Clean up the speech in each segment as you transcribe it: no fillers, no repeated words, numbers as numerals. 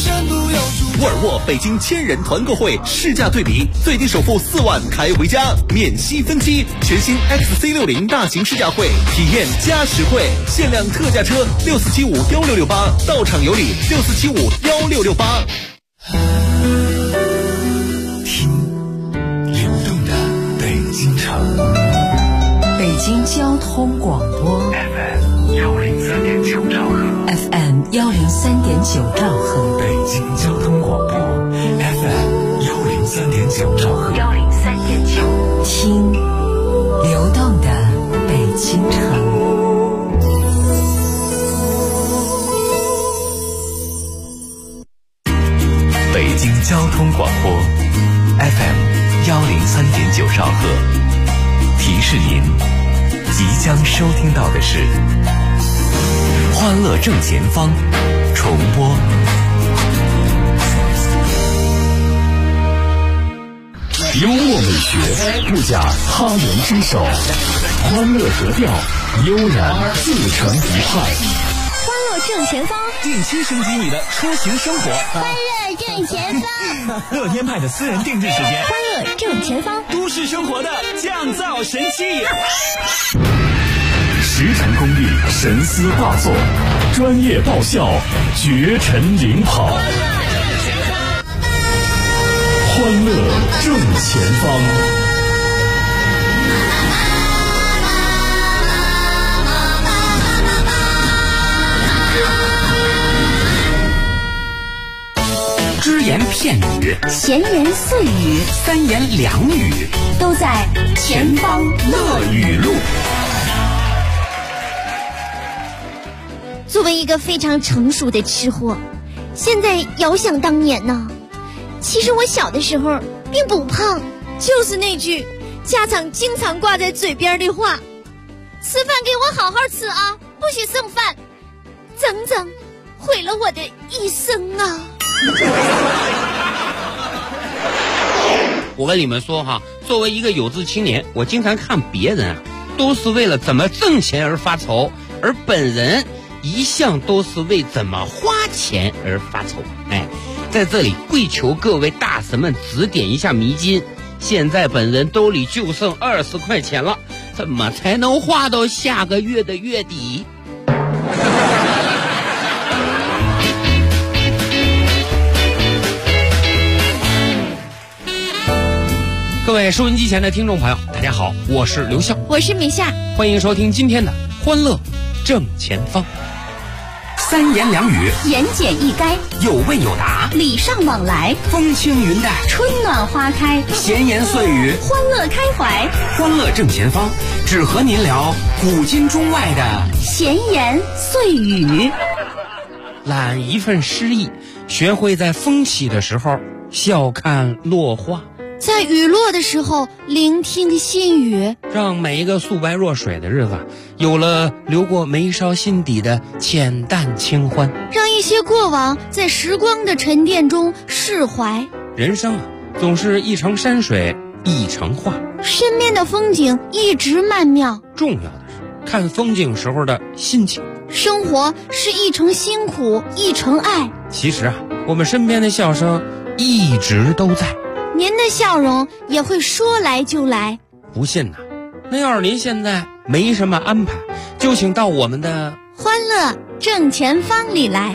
沃尔沃北京1000人团购会试驾对比，最低首付4万开回家，免息分期。全新 XC60 大型试驾会，体验加实惠，限量特价车64751668，到场有礼64751668。 听流动的北京城， 北京交通广播 FM103.9兆赫 ，FM103.9兆赫， 北京交通广播 FM103.9兆赫 ，103.9，听流动的北京城。 北京交通广播 FM103.9兆赫，提示您即将收听到的是欢乐正前方重播。幽默美学不假他人之手，欢乐格调悠然自成一派。 欢乐正前方， 定期升级你的出行生活。 欢乐正前方， 乐天派的私人定制时间。 欢乐正前方， 都市生活的降噪神器。 时辰功力神思大作，专业爆笑绝尘领跑。欢乐正前方。 只言片语， 闲言碎语， 三言两语， 都在前方乐语录。 作为一个非常成熟的吃货，现在遥想当年呢，其实我小的时候并不胖，就是那句家长经常挂在嘴边的话：吃饭给我好好吃啊，不许剩饭。整整毁了我的一生啊！ 我跟你们说哈，作为一个有志青年，我经常看别人都是为了怎么挣钱而发愁，而本人一向都是为怎么花钱而发愁。在这里跪求各位大神们指点一下迷津。现在本人兜里就剩20块钱了，怎么才能花到下个月的月底？各位收音机前的听众朋友，大家好，我是刘笑， 我是米夏， 欢迎收听今天的欢乐正前方。三言两语， 言简意赅， 有问有答， 礼尚往来， 风轻云淡， 春暖花开， 闲言碎语， 欢乐开怀。 欢乐正前方，只和您聊古今中外的闲言碎语。 揽一份诗意，学会在风起的时候笑看落花， 在雨落的时候聆听心语， 让每一个素白若水的日子有了流过眉梢心底的浅淡清欢， 让一些过往在时光的沉淀中释怀。 人生总是一程山水一程画， 身边的风景一直曼妙， 重要的是看风景时候的心情。 生活是一程辛苦一程爱， 其实我们身边的笑声一直都在， 您的笑容也会说来就来。 不信那要是您现在没什么安排，就请到我们的欢乐正前方里来。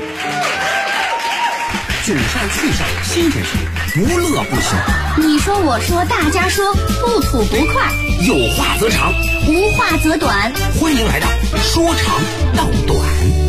嘴上气上新鲜事，无乐不休。 你说我说大家说，不吐不快， 有话则长， 无话则短。 欢迎来到说长道短。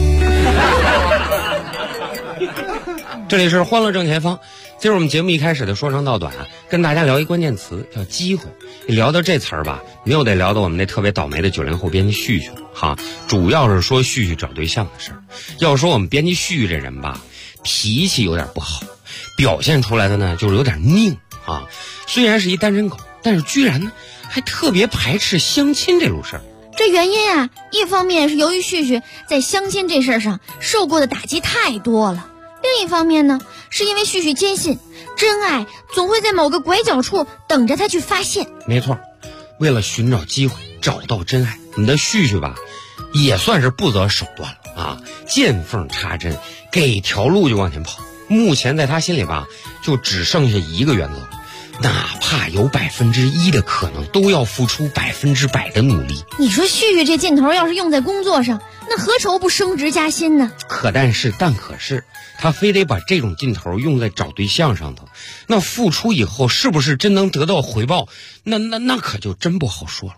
这里是欢乐正前方。今儿我们节目一开始的说长道短跟大家聊一关键词叫机会。聊到这词儿吧，你又得聊到我们那特别倒霉的90后编辑旭旭了哈。主要是说旭旭找对象的事儿。要说我们编辑旭旭这人吧，脾气有点不好，表现出来的呢就是有点拧啊。虽然是一单身狗，但是居然呢还特别排斥相亲这路事儿。 这原因一方面是由于旭旭在相亲这事儿上受过的打击太多了，另一方面呢，是因为旭旭坚信真爱总会在某个拐角处等着他去发现。 没错，为了寻找机会找到真爱，你的旭旭吧也算是不择手段了啊，见缝插针，给条路就往前跑。 目前在他心里吧，就只剩下一个原则，哪怕有1%的可能，都要付出100%的努力。 你说旭旭这劲头要是用在工作上，那何愁不升职加薪呢？ 但是他非得把这种劲头用在找对象上头，那付出以后是不是真能得到回报，那可就真不好说了。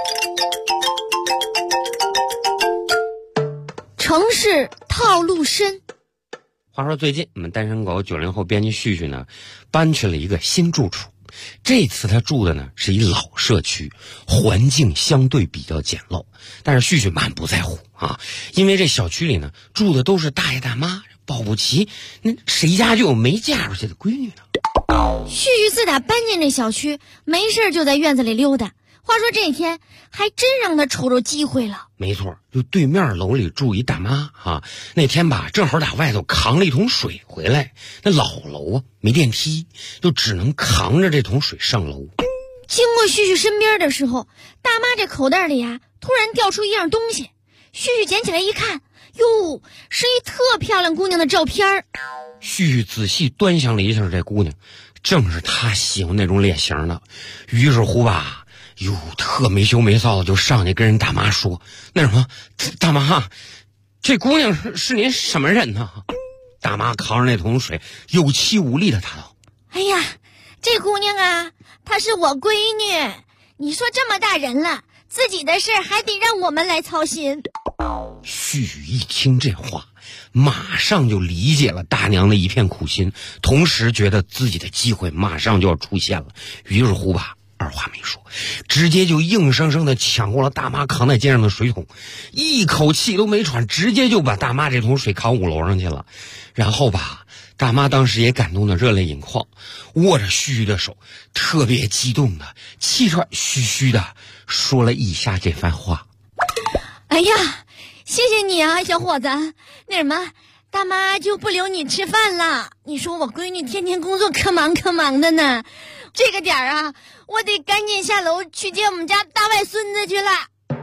城市套路深。 话说最近我们单身狗90后编辑旭旭呢，搬去了一个新住处。这次他住的呢是一老社区，环境相对比较简陋，但是旭旭满不在乎啊，因为这小区里呢住的都是大爷大妈，保不齐那谁家就有没嫁出去的闺女呢。 旭旭自打搬进这小区，没事就在院子里溜达。话说这天还真让他瞅着机会了。 没错，就对面楼里住一大妈啊，那天吧正好打外头扛了一桶水回来，那老楼啊没电梯，就只能扛着这桶水上楼。 经过旭旭身边的时候，大妈这口袋里突然掉出一样东西。旭旭捡起来一看，哟，是一特漂亮姑娘的照片。 旭旭仔细端详了一下这姑娘，正是他喜欢那种脸型的。于是乎吧，特没羞没臊的就上去跟人大妈说：“那什么，大妈，这姑娘是您什么人呢？”大妈扛着那桶水，有气无力的答道：“ 哎呀，这姑娘啊，她是我闺女。你说这么大人了，自己的事还得让我们来操心。” 旭旭一听这话，马上就理解了大娘的一片苦心，同时觉得自己的机会马上就要出现了。于是乎吧，二话没说，直接就硬生生的抢过了大妈扛在肩上的水桶，一口气都没喘，直接就把大妈这桶水扛5楼上去了。然后吧，大妈当时也感动的热泪盈眶，握着旭旭的手，特别激动的气喘吁吁的说了以下这番话：“ 哎呀，谢谢你啊，小伙子。那什么，大妈就不留你吃饭了。你说我闺女天天工作可忙的呢，这个点儿啊，我得赶紧下楼去接我们家大外孙子去了。”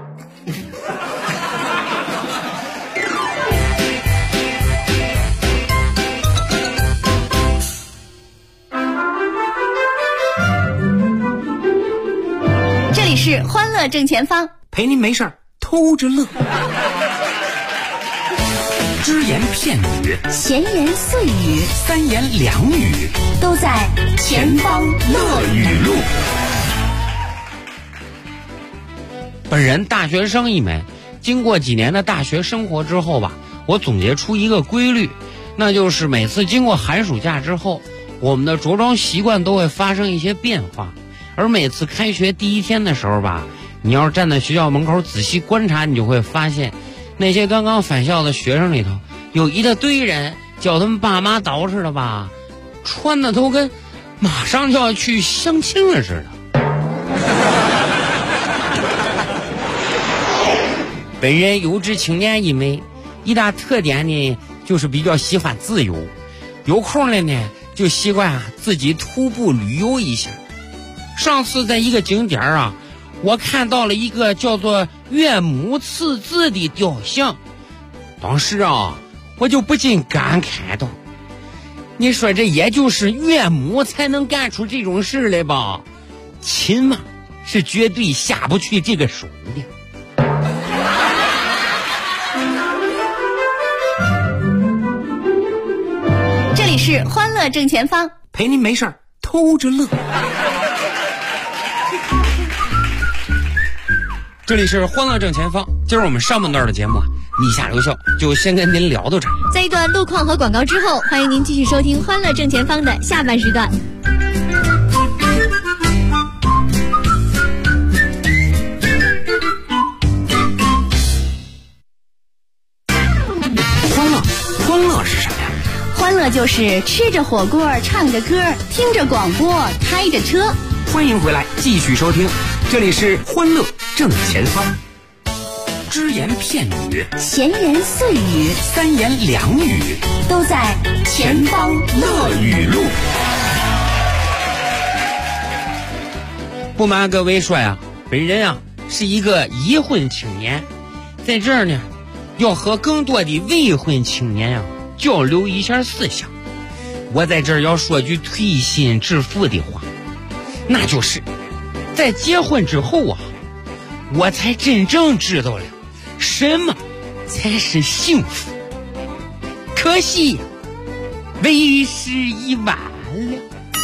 这里是欢乐正前方， 陪您没事儿偷着乐。只言片语， 闲言碎语， 三言两语， 都在前方乐语录。 本人大学生一枚，经过几年的大学生活之后吧，我总结出一个规律，那就是每次经过寒暑假之后，我们的着装习惯都会发生一些变化。而每次开学第一天的时候吧，你要是站在学校门口仔细观察，你就会发现那些刚刚返校的学生里头，有一大堆人叫他们爸妈捯饬的吧，穿的都跟马上就要去相亲了似的。本人有志青年一枚，一大特点呢就是比较喜欢自由，有空了呢就习惯自己徒步旅游一下。上次在一个景点啊，我看到了一个叫做岳母刺字的雕像，当时啊我就不禁感慨道，你说这也就是岳母才能干出这种事来吧，亲嘛是绝对下不去这个手的。 这里是欢乐正前方， 陪您没事儿偷着乐。 这里是欢乐正前方，今儿我们上半段的节目你下留校就先跟您聊到这儿。 在一段路况和广告之后，欢迎您继续收听欢乐正前方的下半时段。 欢乐是什么呀？ 欢乐就是吃着火锅，唱着歌，听着广播，开着车。 欢迎回来继续收听，这里是欢乐正前方。只言片语， 闲言碎语， 三言两语， 都在前方乐语录。 不瞒各位说呀，本人啊是一个已婚青年，在这儿呢要和更多的未婚青年交流一下思想。 我在这儿要说句推心置腹的话，那就是在结婚之后啊，我才真正知道了什么才是幸福。可惜呀，为时已晚了。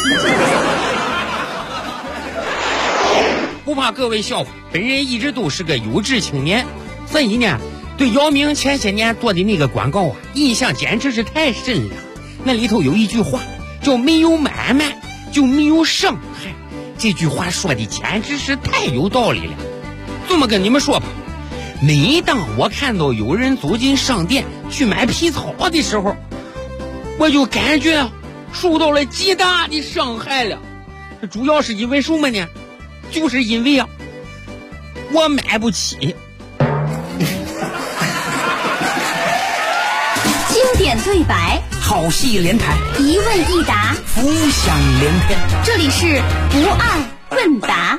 不怕各位笑话，本人一直都是个优质青年，所以呢，对姚明前些年做的那个广告啊，印象简直是太深了。那里头有一句话叫没有买卖就没有伤害，这句话说的简直是太有道理了。这么跟你们说吧，每当我看到有人走进商店去买皮草的时候，我就感觉受到了极大的伤害了。这主要是因为什么呢？就是因为啊，我买不起。 经典对白， 好戏连台， 一问一答， 浮想联翩。 这里是不二问答。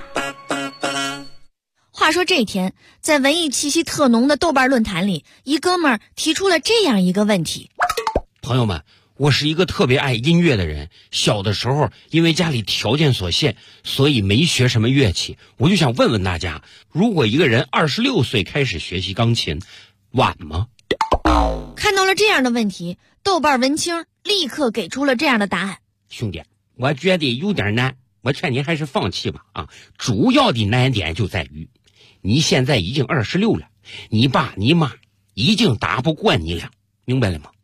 话说这天，在文艺气息特浓的豆瓣论坛里，一哥们儿提出了这样一个问题： 朋友们，我是一个特别爱音乐的人，小的时候因为家里条件所限，所以没学什么乐器。我就想问问大家，如果一个人26岁开始学习钢琴，晚吗？ 看到了这样的问题，豆瓣文青立刻给出了这样的答案： 兄弟，我觉得有点难，我劝你还是放弃吧啊！主要的难点就在于，你现在已经26了，你爸你妈已经打不过你了，明白了吗？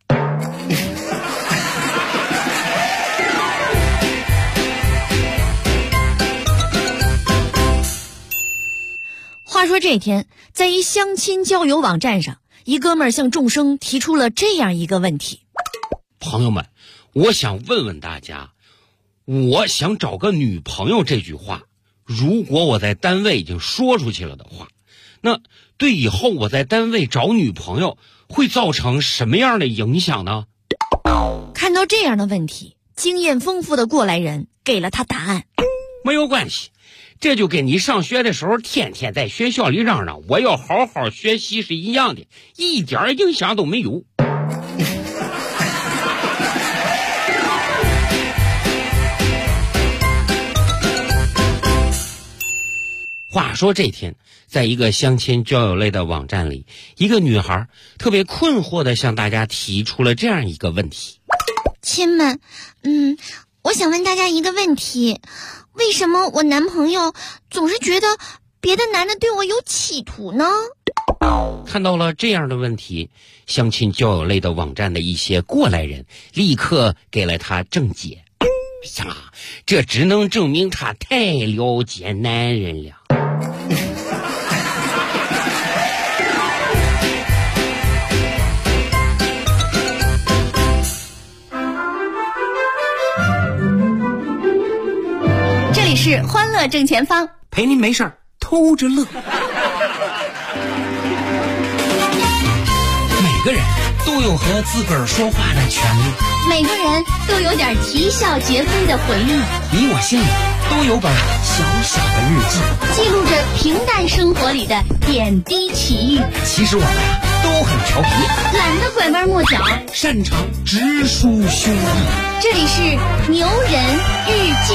话说这天，在一相亲交友网站上，一哥们儿向众生提出了这样一个问题： 朋友们，我想问问大家，我想找个女朋友这句话，如果我在单位已经说出去了的话，那对以后我在单位找女朋友会造成什么样的影响呢？ 看到这样的问题，经验丰富的过来人给了他答案： 没有关系，这就跟你上学的时候天天在学校里嚷嚷我要好好学习是一样的，一点影响都没有。话说这天，在一个相亲交友类的网站里，一个女孩特别困惑地向大家提出了这样一个问题： 亲们，我想问大家一个问题，为什么我男朋友总是觉得别的男的对我有企图呢？ 看到了这样的问题，相亲交友类的网站的一些过来人立刻给了他正解。哎呀，这只能证明他太了解男人了。 这里是欢乐正前方， 陪您没事儿偷着乐。每个人都有和自个儿说话的权利， 每个人都有点啼笑皆非的回忆， 你我心里都有本小小的日记， 记录着平淡生活里的点滴奇遇。 其实我们都很调皮， 懒得拐弯抹角， 擅长直抒胸臆。 这里是牛人日记。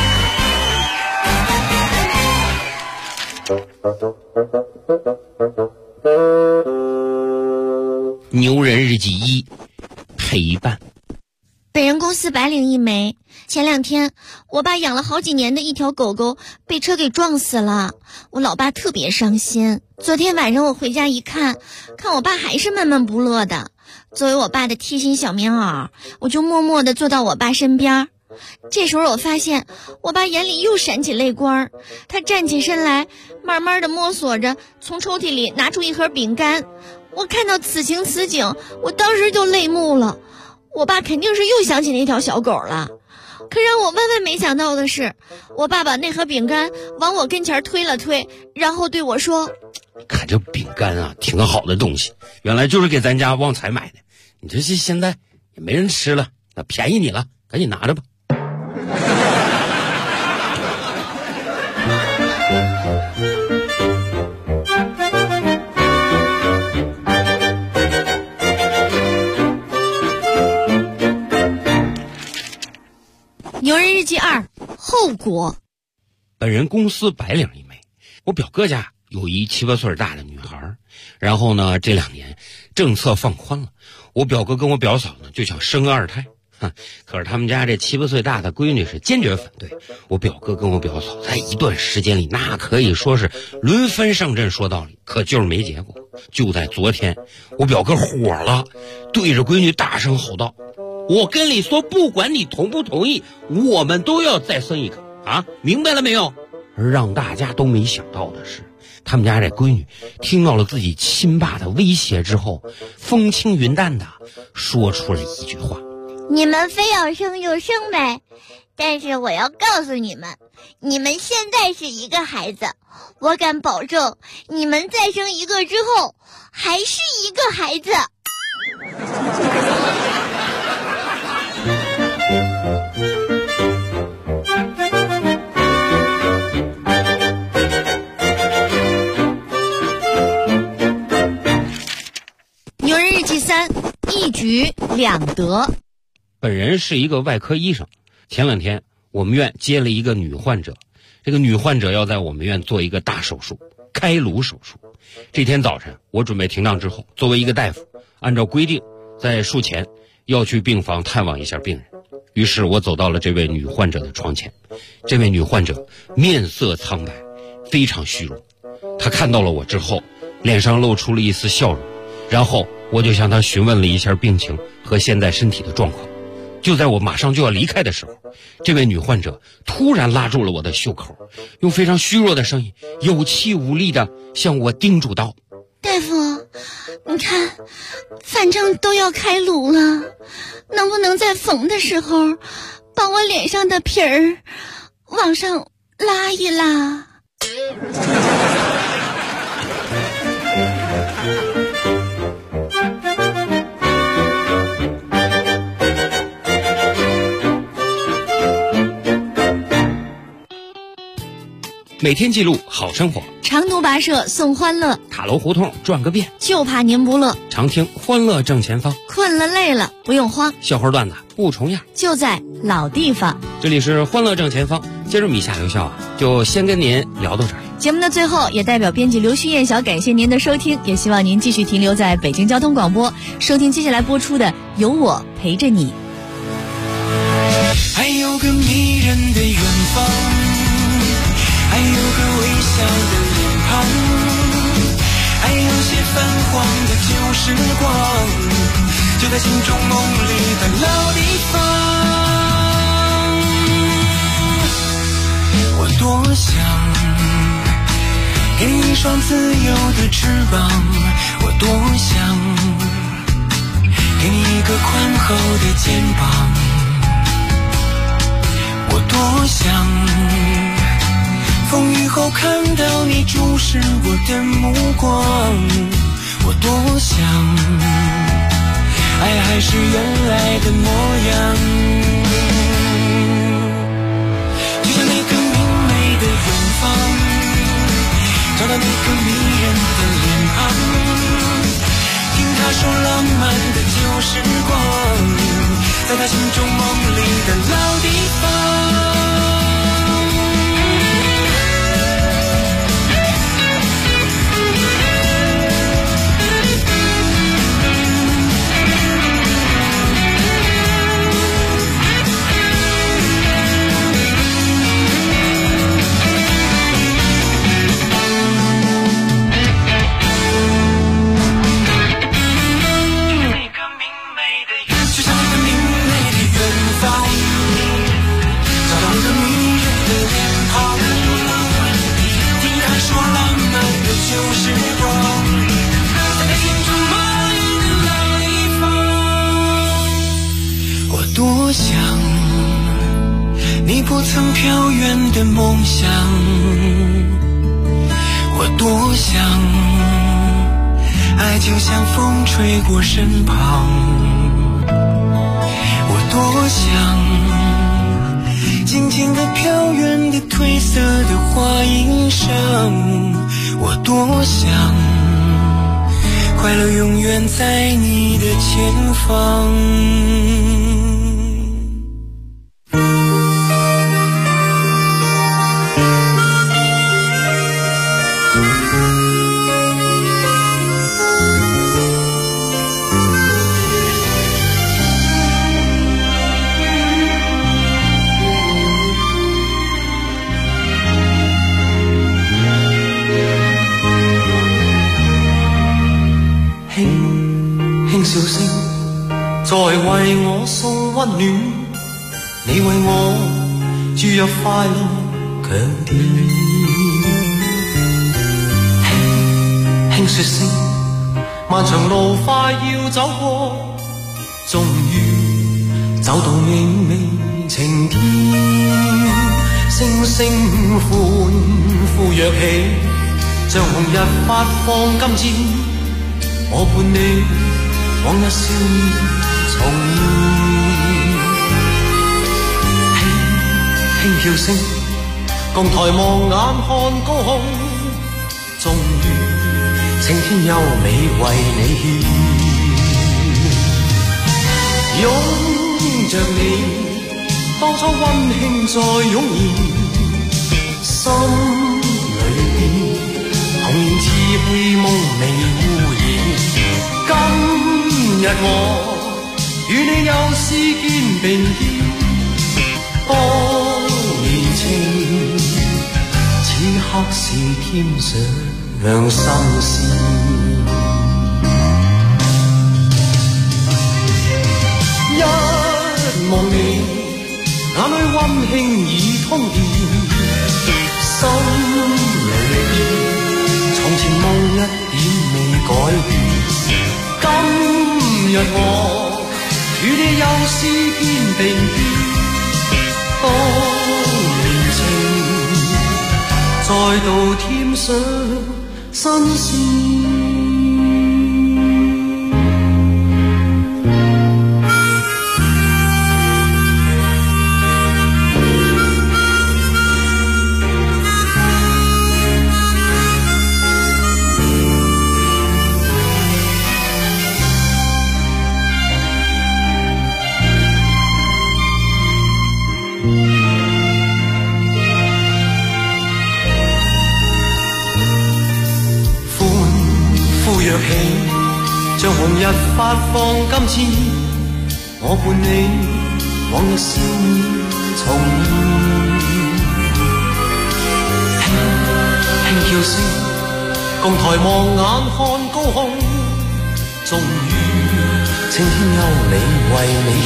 牛人日记1，陪伴。 本人公司白领一枚，前2天我爸养了好几年的一条狗狗被车给撞死了，我老爸特别伤心。昨天晚上我回家一看我爸还是闷闷不乐的。作为我爸的贴心小棉袄，我就默默地坐到我爸身边。这时候我发现我爸眼里又闪起泪光，他站起身来，慢慢地摸索着从抽屉里拿出一盒饼干。我看到此情此景，我当时就泪目了。我爸肯定是又想起那条小狗了。可让我万万没想到的是，我爸把那盒饼干往我跟前推了推，然后对我说： 看这饼干啊，挺好的东西，原来就是给咱家旺财买的，你这是现在也没人吃了，那便宜你了，赶紧拿着吧。 牛人日记2，后果。 本人公司白领一枚，我表哥家有一7、8岁大的女孩，然后呢，这2年政策放宽了，我表哥跟我表嫂呢就想生个2胎。可是他们家这7、8岁大的闺女是坚决反对。我表哥跟我表嫂在一段时间里，那可以说是轮番上阵说道理，可就是没结果。就在昨天，我表哥火了，对着闺女大声吼道：“我跟你说，不管你同不同意，我们都要再生一个啊，明白了没有？”而让大家都没想到的是，他们家这闺女听到了自己亲爸的威胁之后，风轻云淡的说出了一句话：“ 你们非要生就生呗，但是我要告诉你们，你们现在是一个孩子，我敢保证，你们再生一个之后，还是一个孩子。”牛人日记3，一举2得。 本人是一个外科医生，前2天我们院接了一个女患者，这个女患者要在我们院做一个大手术，开颅手术。这天早晨我准备停当之后，作为一个大夫，按照规定在术前要去病房探望一下病人。于是我走到了这位女患者的床前，这位女患者面色苍白，非常虚弱。她看到了我之后，脸上露出了一丝笑容，然后我就向她询问了一下病情和现在身体的状况。就在我马上就要离开的时候，这位女患者突然拉住了我的袖口，用非常虚弱的声音，有气无力地向我叮嘱道：“ 大夫，你看，反正都要开颅了，能不能在缝的时候把我脸上的皮儿往上拉一拉？” 每天记录好生活， 长途跋涉送欢乐， 塔楼胡同转个遍， 就怕您不乐。 常听欢乐正前方， 困了累了不用慌， 笑话段子不重样， 就在老地方。 这里是欢乐正前方，今儿米夏刘笑啊，就先跟您聊到这儿。 节目的最后，也代表编辑刘旭燕小感谢您的收听，也希望您继续停留在北京交通广播，收听接下来播出的《有我陪着你》。 还有个迷人的远方，还有个微笑的脸庞，还有些泛黄的旧时光，就在心中梦里的老地方。我多想给你一双自由的翅膀，我多想给你一个宽厚的肩膀，我多想风雨后看到你注视我的目光，我多想爱还是原来的模样，就像那个明媚的远方，找到那个迷人的脸庞，听他说浪漫的旧时光，在他心中梦里的老地方。多想你不曾飘远的梦想，我多想爱就像风吹过身旁，我多想静静地飘远的褪色的花影上，我多想快乐永远在你的前方。 为我送温暖，你为我注入快樂強電。輕輕說聲，漫長路快要走過，終於走到美美晴天。聲聲歡呼躍起，像紅日發放金箭，我伴你往日少年重現。輕叫聲，共抬望眼看高空，終於青天優美為你獻。擁着你，當初溫馨再湧現，心裏邊童年稚氣夢未污染。今日我與你又試肩並肩，當年情此刻是添上新鮮。一望你，眼裏溫馨已通電，心裏邊從前夢一點未改變。今日我與你又試肩並肩，當年情再度添上新鮮。像紅日發放金箭，我伴你往日少年重現。輕叫聲，共抬望眼看高空，終於青天優美為你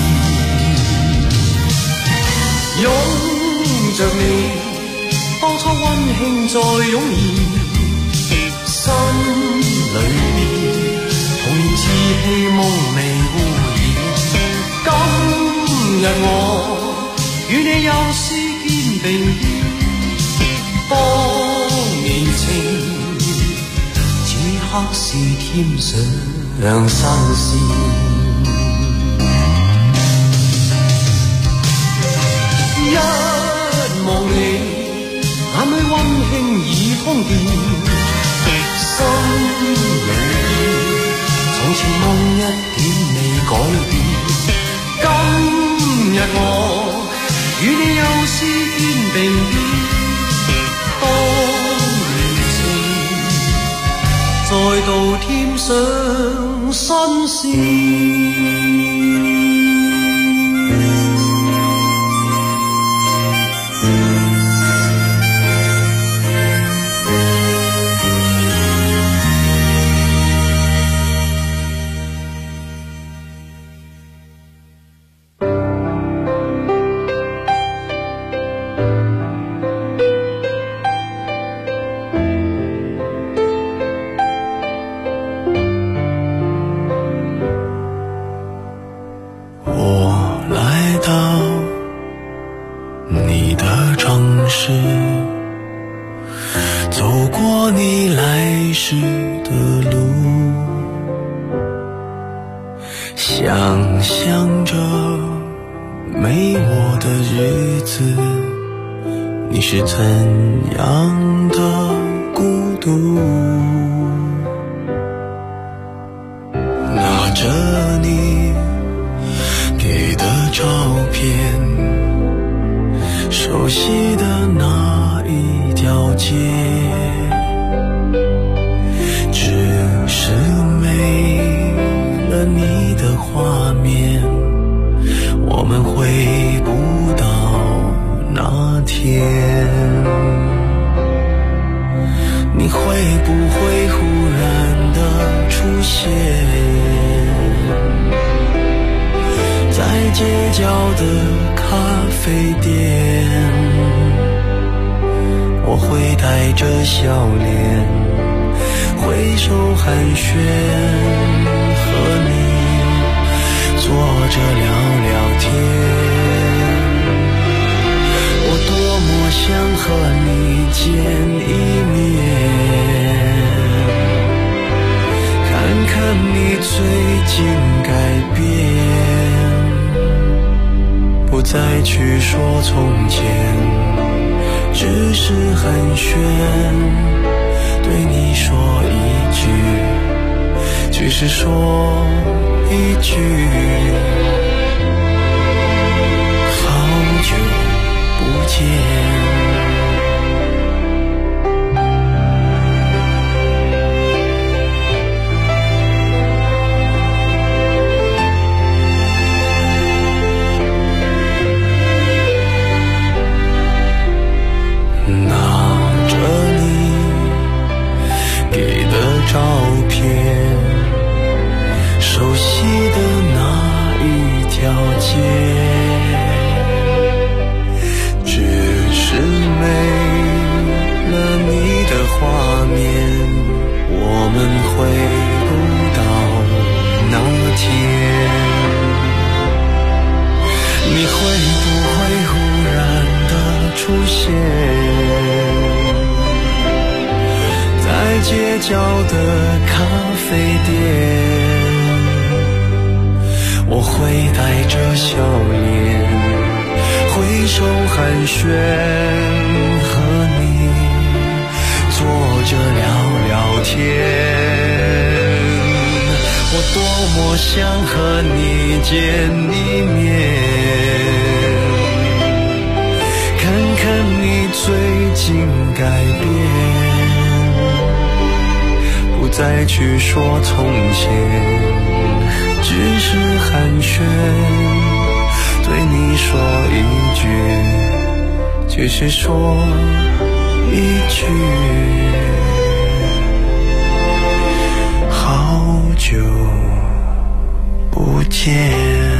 獻。擁着你，當初溫馨再湧現，心裏邊童年稚氣夢未污染。今日我與你又試肩並肩，當年情此刻是添上新鮮。一望你，眼裏溫馨已通電，心裏從前夢一點未改變。今日我與你又試肩並肩，當年情再度添上新鮮。 街角的咖啡店，我会带着笑脸挥手寒暄，和你坐着聊聊天。我多么想和你见一面，看看你最近改变，不再去说从前，只是寒暄，对你说一句，只是说一句，好久不见。照片，熟悉的那一条街，只是没了你的画面，我们回不到那天。你会不会忽然的出现在街角的咖啡店？我会带着笑脸挥手寒暄，和你坐着聊聊天。我多么想和你见一面，看看你最近改变，不再去说从前，只是寒暄，对你说一句，只是说一句，好久不见。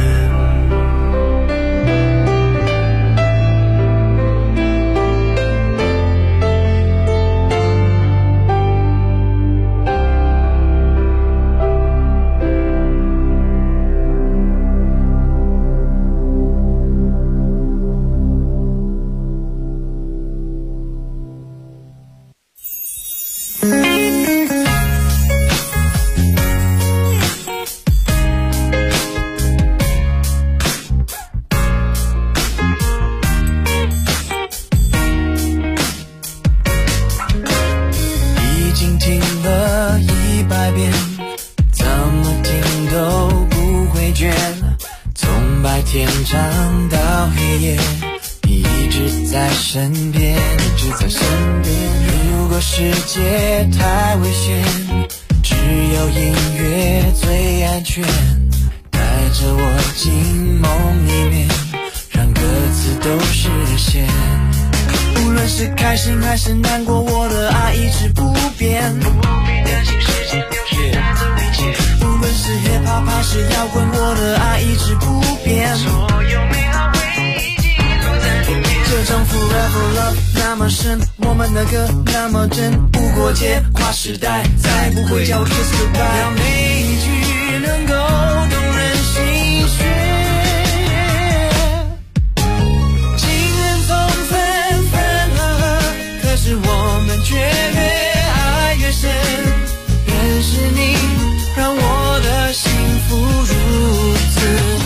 世界太危险，只有音乐最安全，带着我进梦里面，让歌词都实现。无论是开心还是难过，我的爱一直不变，担心时间流逝带走一切。无论是 hip hop 还是摇滚，我的爱一直不变，所有美好回忆记录在里面。这种 forever love 那么深，我们的歌那么真，不过界跨时代，再不会叫 kiss goodbye。让每一句能够动人心弦，情人总分分合合，可是我们却越爱越深。认识你让我的幸福如此。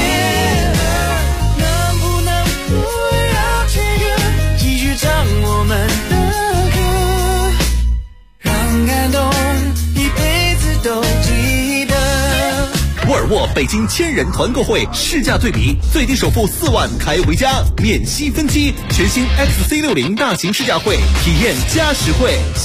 我们的歌，让感动一辈子都记得。 沃尔沃北京千人团购会试驾对比，最低首付4万开回家，免息分期，全新 XC60大型试驾会，体验加实惠。